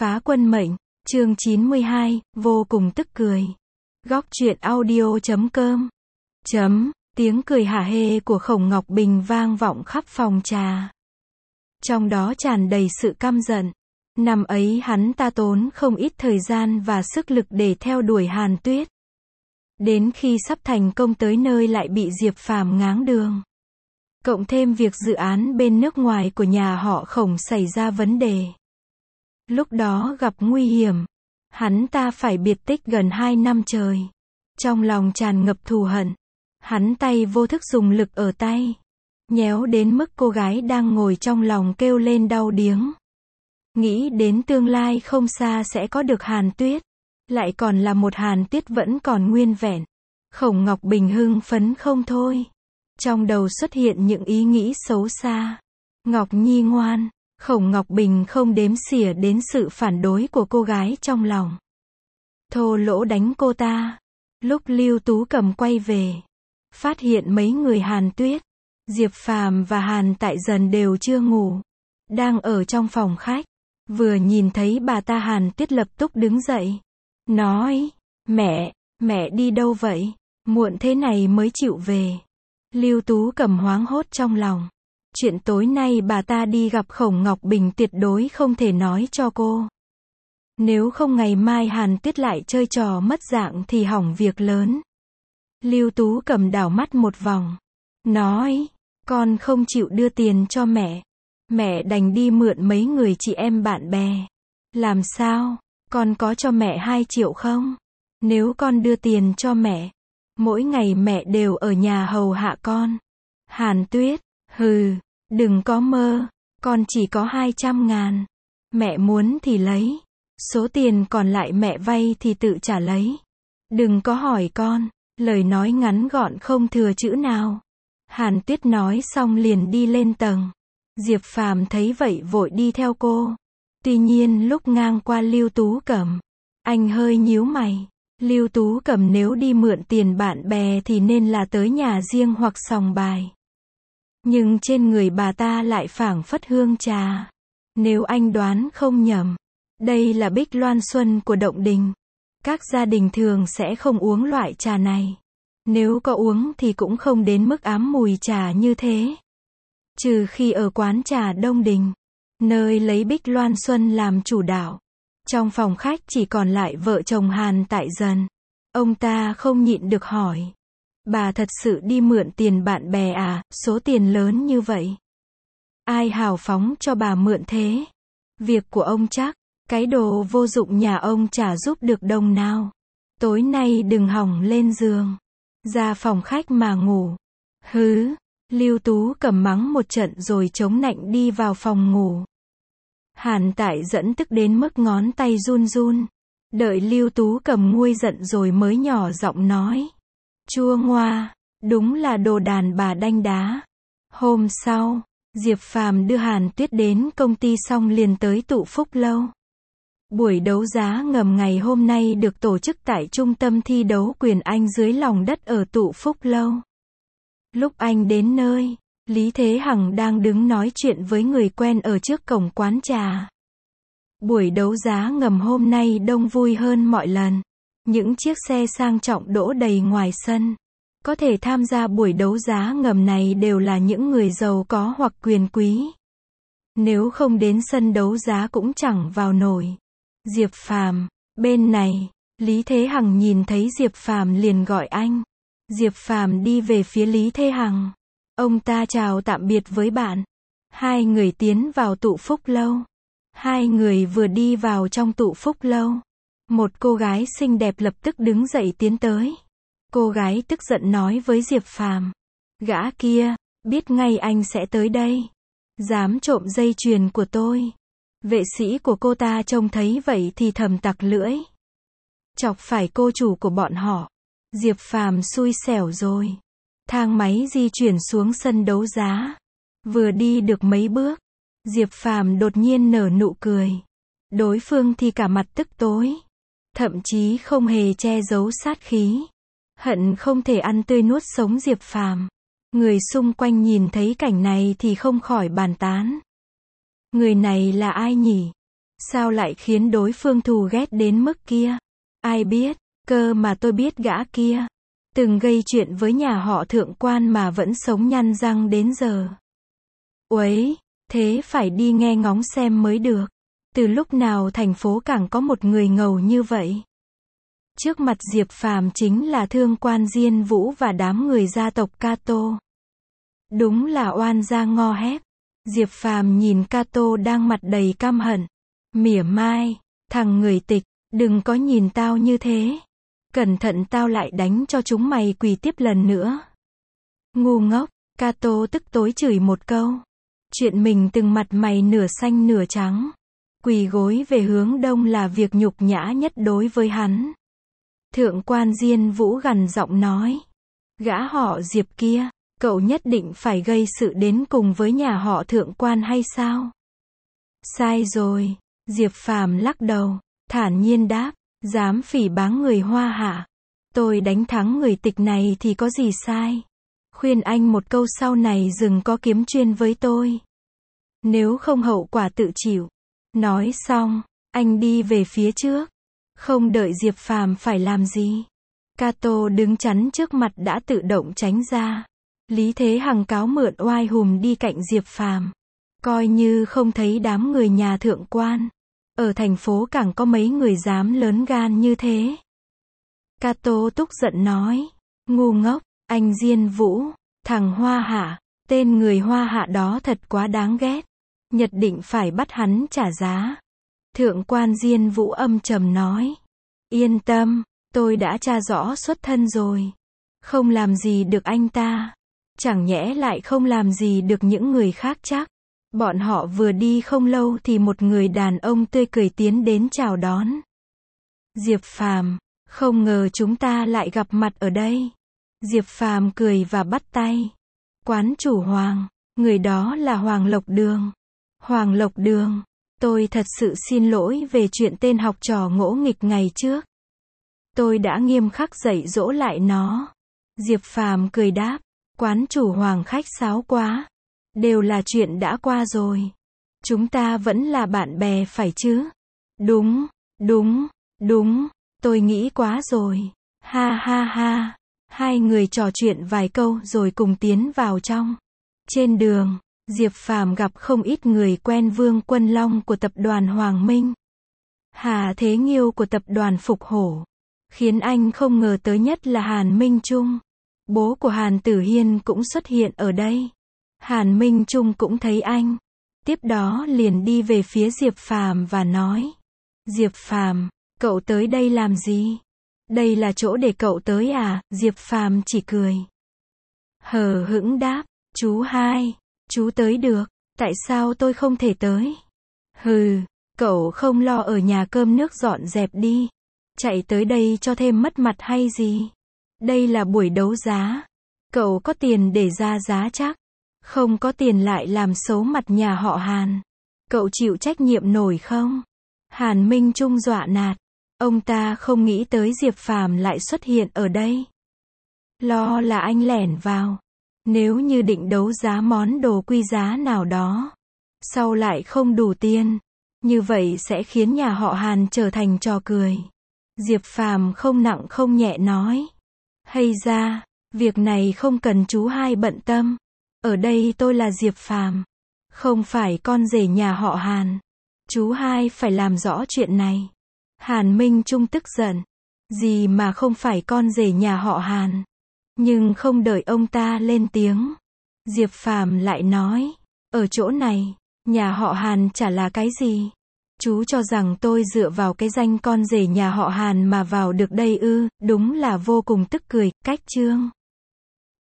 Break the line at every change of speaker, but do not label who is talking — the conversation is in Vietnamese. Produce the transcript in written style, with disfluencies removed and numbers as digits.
Phá quân mệnh, chương 92, vô cùng tức cười. Góc truyện audio.com. Tiếng cười hả hê của Khổng Ngọc Bình vang vọng khắp phòng trà. Trong đó tràn đầy sự căm giận. Năm ấy hắn ta tốn không ít thời gian và sức lực để theo đuổi Hàn Tuyết. Đến khi sắp thành công tới nơi lại bị Diệp Phàm ngáng đường. Cộng thêm việc dự án bên nước ngoài của nhà họ Khổng xảy ra vấn đề. Lúc đó gặp nguy hiểm, hắn ta phải biệt tích gần 2 năm trời. Trong lòng tràn ngập thù hận, hắn tay vô thức dùng lực ở tay, nhéo đến mức cô gái đang ngồi trong lòng kêu lên đau điếng. Nghĩ đến tương lai không xa sẽ có được Hàn Tuyết, lại còn là một Hàn Tuyết vẫn còn nguyên vẹn. Khổng Ngọc Bình hưng phấn không thôi. Trong đầu xuất hiện những ý nghĩ xấu xa. Ngọc Nhi ngoan. Khổng Ngọc Bình không đếm xỉa đến sự phản đối của cô gái trong lòng. Thô lỗ đánh cô ta. Lúc Lưu Tú Cầm quay về, phát hiện mấy người Hàn Tuyết, Diệp Phàm và Hàn Tại Dần đều chưa ngủ, đang ở trong phòng khách. Vừa nhìn thấy bà ta, Hàn Tuyết lập tức đứng dậy, nói: Mẹ đi đâu vậy? Muộn thế này mới chịu về. Lưu Tú Cầm hoảng hốt trong lòng. Chuyện tối nay bà ta đi gặp Khổng Ngọc Bình tuyệt đối không thể nói cho cô. Nếu không ngày mai Hàn Tuyết lại chơi trò mất dạng thì hỏng việc lớn. Lưu Tú Cầm đảo mắt một vòng, nói: con không chịu đưa tiền cho mẹ. Mẹ đành đi mượn mấy người chị em bạn bè. Làm sao? Con có cho mẹ 2 triệu không? Nếu con đưa tiền cho mẹ, mỗi ngày mẹ đều ở nhà hầu hạ con. Hàn Tuyết: hừ, đừng có mơ, con chỉ có 200.000. Mẹ muốn thì lấy, số tiền còn lại mẹ vay thì tự trả lấy. Đừng có hỏi con. Lời nói ngắn gọn không thừa chữ nào. Hàn Tuyết nói xong liền đi lên tầng. Diệp Phàm thấy vậy vội đi theo cô. Tuy nhiên lúc ngang qua Lưu Tú Cầm, anh hơi nhíu mày. Lưu Tú Cầm nếu đi mượn tiền bạn bè thì nên là tới nhà riêng hoặc sòng bài. Nhưng trên người bà ta lại phảng phất hương trà. Nếu anh đoán không nhầm, đây là Bích Loan Xuân của Động Đình. Các gia đình thường sẽ không uống loại trà này. Nếu có uống thì cũng không đến mức ám mùi trà như thế. Trừ khi ở quán trà Đông Đình, nơi lấy Bích Loan Xuân làm chủ đạo. Trong phòng khách chỉ còn lại vợ chồng Hàn Tại Dần. Ông ta không nhịn được hỏi: bà thật sự đi mượn tiền bạn bè à, số tiền lớn như vậy? Ai hào phóng cho bà mượn thế? Việc của ông chắc, cái đồ vô dụng nhà ông chả giúp được đồng nào. Tối nay đừng hỏng lên giường, ra phòng khách mà ngủ. Hứ, Lưu Tú Cầm mắng một trận rồi chống nạnh đi vào phòng ngủ. Hàn Tại Dẫn tức đến mức ngón tay run run. Đợi Lưu Tú Cầm nguôi giận rồi mới nhỏ giọng nói: chua ngoa, đúng là đồ đàn bà đanh đá. Hôm sau, Diệp Phàm đưa Hàn Tuyết đến công ty xong liền tới Tụ Phúc Lâu. Buổi đấu giá ngầm ngày hôm nay được tổ chức tại trung tâm thi đấu quyền Anh dưới lòng đất ở Tụ Phúc Lâu. Lúc anh đến nơi, Lý Thế Hằng đang đứng nói chuyện với người quen ở trước cổng quán trà. Buổi đấu giá ngầm hôm nay đông vui hơn mọi lần. Những chiếc xe sang trọng đỗ đầy ngoài sân. Có thể tham gia buổi đấu giá ngầm này đều là những người giàu có hoặc quyền quý. Nếu không đến sân đấu giá cũng chẳng vào nổi. Diệp Phàm, bên này. Lý Thế Hằng nhìn thấy Diệp Phàm liền gọi anh. Diệp Phàm đi về phía Lý Thế Hằng. Ông ta chào tạm biệt với bạn. Hai người tiến vào Tụ Phúc Lâu. Hai người vừa đi vào trong Tụ Phúc Lâu, một cô gái xinh đẹp lập tức đứng dậy tiến tới. Cô gái tức giận nói với Diệp Phàm: gã kia, biết ngay anh sẽ tới đây. Dám trộm dây chuyền của tôi. Vệ sĩ của cô ta trông thấy vậy thì thầm tặc lưỡi. Chọc phải cô chủ của bọn họ. Diệp Phàm xui xẻo rồi. Thang máy di chuyển xuống sân đấu giá. Vừa đi được mấy bước, Diệp Phàm đột nhiên nở nụ cười. Đối phương thì cả mặt tức tối, thậm chí không hề che giấu sát khí. Hận không thể ăn tươi nuốt sống Diệp Phàm. Người xung quanh nhìn thấy cảnh này thì không khỏi bàn tán. Người này là ai nhỉ? Sao lại khiến đối phương thù ghét đến mức kia? Ai biết, cơ mà tôi biết gã kia từng gây chuyện với nhà họ Thượng quan mà vẫn sống nhăn răng đến giờ. Uấy, thế phải đi nghe ngóng xem mới được. Từ lúc nào thành phố càng có một người ngầu như vậy? Trước mặt Diệp Phàm chính là Thương quan Diên Vũ và đám người gia tộc Cato. Đúng là oan gia ngõ hẹp. Diệp Phàm nhìn Cato đang mặt đầy căm hận, mỉa mai, thằng người tịch, đừng có nhìn tao như thế. Cẩn thận tao lại đánh cho chúng mày quỳ tiếp lần nữa. Ngu ngốc, Cato tức tối chửi một câu. Chuyện mình từng mặt mày nửa xanh nửa trắng, quỳ gối về hướng đông là việc nhục nhã nhất đối với hắn. Thượng quan Diên Vũ gằn giọng nói. Gã họ Diệp kia, cậu nhất định phải gây sự đến cùng với nhà họ Thượng quan hay sao? Sai rồi, Diệp Phàm lắc đầu, thản nhiên đáp, dám phỉ báng người Hoa Hạ. Tôi đánh thắng người tịch này thì có gì sai? Khuyên anh một câu sau này đừng có kiếm chuyên với tôi. Nếu không hậu quả tự chịu. Nói xong, anh đi về phía trước. Không đợi Diệp Phàm phải làm gì. Cato đứng chắn trước mặt đã tự động tránh ra. Lý Thế Hằng cáo mượn oai hùm đi cạnh Diệp Phàm. Coi như không thấy đám người nhà Thượng quan. Ở thành phố càng có mấy người dám lớn gan như thế. Cato tức giận nói. Ngu ngốc, anh Diên Vũ, thằng Hoa Hạ, tên người Hoa Hạ đó thật quá đáng ghét. Nhất định phải bắt hắn trả giá. Thượng quan Diên Vũ âm trầm nói. Yên tâm, tôi đã tra rõ xuất thân rồi. Không làm gì được anh ta. Chẳng nhẽ lại không làm gì được những người khác chắc. Bọn họ vừa đi không lâu thì một người đàn ông tươi cười tiến đến chào đón. Diệp Phàm, không ngờ chúng ta lại gặp mặt ở đây. Diệp Phàm cười và bắt tay. Quán chủ Hoàng, người đó là Hoàng Lộc Đường. Hoàng Lộc Đường, tôi thật sự xin lỗi về chuyện tên học trò ngỗ nghịch ngày trước. Tôi đã nghiêm khắc dạy dỗ lại nó. Diệp Phàm cười đáp, quán chủ Hoàng khách sáo quá. Đều là chuyện đã qua rồi. Chúng ta vẫn là bạn bè phải chứ? Đúng, đúng, đúng, tôi nghĩ quá rồi. Ha ha ha. Hai người trò chuyện vài câu rồi cùng tiến vào trong. Trên đường, Diệp Phàm gặp không ít người quen Vương Quân Long của tập đoàn Hoàng Minh. Hà Thế Nghiêu của tập đoàn Phục Hổ. Khiến anh không ngờ tới nhất là Hàn Minh Trung. Bố của Hàn Tử Hiên cũng xuất hiện ở đây. Hàn Minh Trung cũng thấy anh. Tiếp đó liền đi về phía Diệp Phàm và nói. Diệp Phàm, cậu tới đây làm gì? Đây là chỗ để cậu tới à? Diệp Phàm chỉ cười. Hờ hững đáp, chú hai, chú tới được, tại sao tôi không thể tới? Hừ, cậu không lo ở nhà cơm nước dọn dẹp đi. Chạy tới đây cho thêm mất mặt hay gì? Đây là buổi đấu giá. Cậu có tiền để ra giá chắc. Không có tiền lại làm xấu mặt nhà họ Hàn. Cậu chịu trách nhiệm nổi không? Hàn Minh Trung dọa nạt. Ông ta không nghĩ tới Diệp Phàm lại xuất hiện ở đây. Lo là anh lẻn vào. Nếu như định đấu giá món đồ quý giá nào đó, sau lại không đủ tiền, như vậy sẽ khiến nhà họ Hàn trở thành trò cười. Diệp Phàm không nặng không nhẹ nói. Hay ra, việc này không cần chú hai bận tâm. Ở đây tôi là Diệp Phàm, không phải con rể nhà họ Hàn. Chú hai phải làm rõ chuyện này. Hàn Minh Trung tức giận. Gì mà không phải con rể nhà họ Hàn. Nhưng không đợi ông ta lên tiếng, Diệp Phàm lại nói. Ở chỗ này, nhà họ Hàn chả là cái gì. Chú cho rằng tôi dựa vào cái danh con rể nhà họ Hàn mà vào được đây ư? Đúng là vô cùng tức cười. Cách chương